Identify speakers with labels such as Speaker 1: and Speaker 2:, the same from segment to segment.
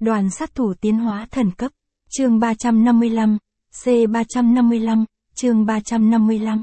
Speaker 1: Đoàn sát thủ tiến hóa thần cấp. Chương 355, C355, chương 355.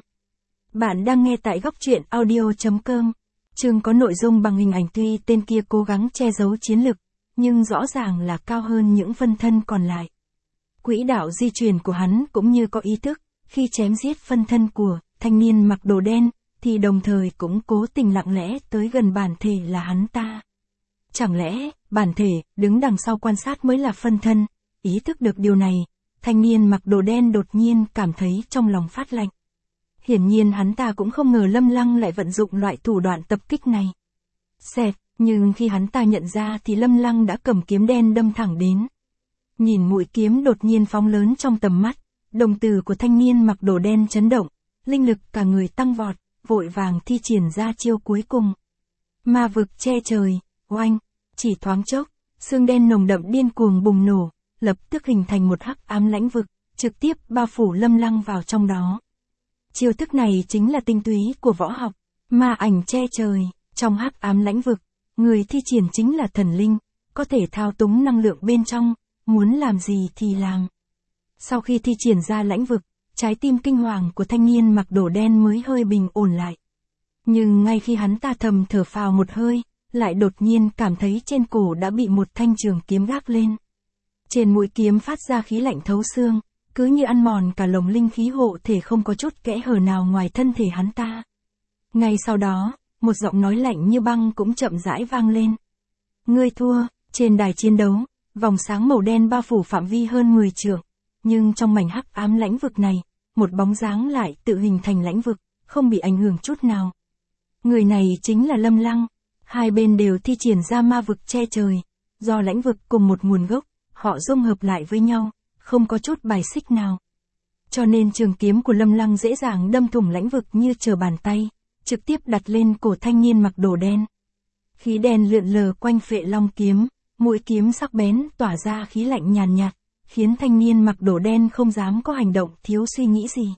Speaker 1: Bạn đang nghe tại góc truyện audio.com. Chương có nội dung bằng hình ảnh, tuy tên kia cố gắng che giấu chiến lực, nhưng rõ ràng là cao hơn những phân thân còn lại. Quỹ đạo di chuyển của hắn cũng như có ý thức, khi chém giết phân thân của thanh niên mặc đồ đen, thì đồng thời cũng cố tình lặng lẽ tới gần bản thể là hắn ta. Chẳng lẽ, bản thể, đứng đằng sau quan sát mới là phân thân? Ý thức được điều này, thanh niên mặc đồ đen đột nhiên cảm thấy trong lòng phát lạnh. Hiển nhiên hắn ta cũng không ngờ Lâm Lăng lại vận dụng loại thủ đoạn tập kích này. Xẹt, nhưng khi hắn ta nhận ra thì Lâm Lăng đã cầm kiếm đen đâm thẳng đến. Nhìn mũi kiếm đột nhiên phóng lớn trong tầm mắt, đồng tử của thanh niên mặc đồ đen chấn động, linh lực cả người tăng vọt, vội vàng thi triển ra chiêu cuối cùng. Ma vực che trời, oanh, chỉ thoáng chốc, xương đen nồng đậm điên cuồng bùng nổ, lập tức hình thành một hắc ám lãnh vực, trực tiếp bao phủ Lâm Lăng vào trong đó. Chiêu thức này chính là tinh túy của võ học, ma ảnh che trời, trong hắc ám lãnh vực, người thi triển chính là thần linh, có thể thao túng năng lượng bên trong, muốn làm gì thì làm. Sau khi thi triển ra lãnh vực, trái tim kinh hoàng của thanh niên mặc đồ đen mới hơi bình ổn lại. Nhưng ngay khi hắn ta thầm thở phào một hơi, lại đột nhiên cảm thấy trên cổ đã bị một thanh trường kiếm gác lên. Trên mũi kiếm phát ra khí lạnh thấu xương, cứ như ăn mòn cả lồng linh khí hộ thể, không có chút kẽ hở nào ngoài thân thể hắn ta. Ngay sau đó, một giọng nói lạnh như băng cũng chậm rãi vang lên. Ngươi thua. Trên đài chiến đấu, vòng sáng màu đen bao phủ phạm vi hơn 10 trượng, nhưng trong mảnh hắc ám lãnh vực này, một bóng dáng lại tự hình thành lãnh vực, không bị ảnh hưởng chút nào. Người này chính là Lâm Lăng. Hai bên đều thi triển ra ma vực che trời, do lãnh vực cùng một nguồn gốc, họ dung hợp lại với nhau, không có chút bài xích nào. Cho nên trường kiếm của Lâm Lăng dễ dàng đâm thủng lãnh vực như trở bàn tay, trực tiếp đặt lên cổ thanh niên mặc đồ đen. Khí đen lượn lờ quanh phệ long kiếm, mũi kiếm sắc bén tỏa ra khí lạnh nhàn nhạt, khiến thanh niên mặc đồ đen không dám có hành động thiếu suy nghĩ gì.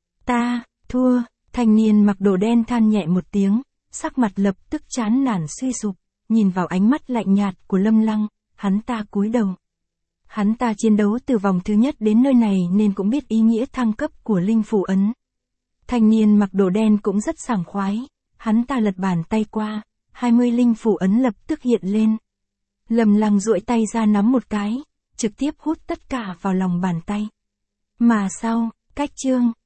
Speaker 1: Ta, thua. Thanh niên mặc đồ đen than nhẹ một tiếng, sắc mặt lập tức chán nản suy sụp, nhìn vào ánh mắt lạnh nhạt của Lâm Lăng, hắn ta cúi đầu. Hắn ta chiến đấu từ vòng thứ nhất đến nơi này nên cũng biết ý nghĩa thăng cấp của linh phù ấn. Thanh niên mặc đồ đen cũng rất sảng khoái, hắn ta lật bàn tay qua, 20 linh phù ấn lập tức hiện lên. Lâm Lăng duỗi tay ra nắm một cái, trực tiếp hút tất cả vào lòng bàn tay. Mà sau, cách chương,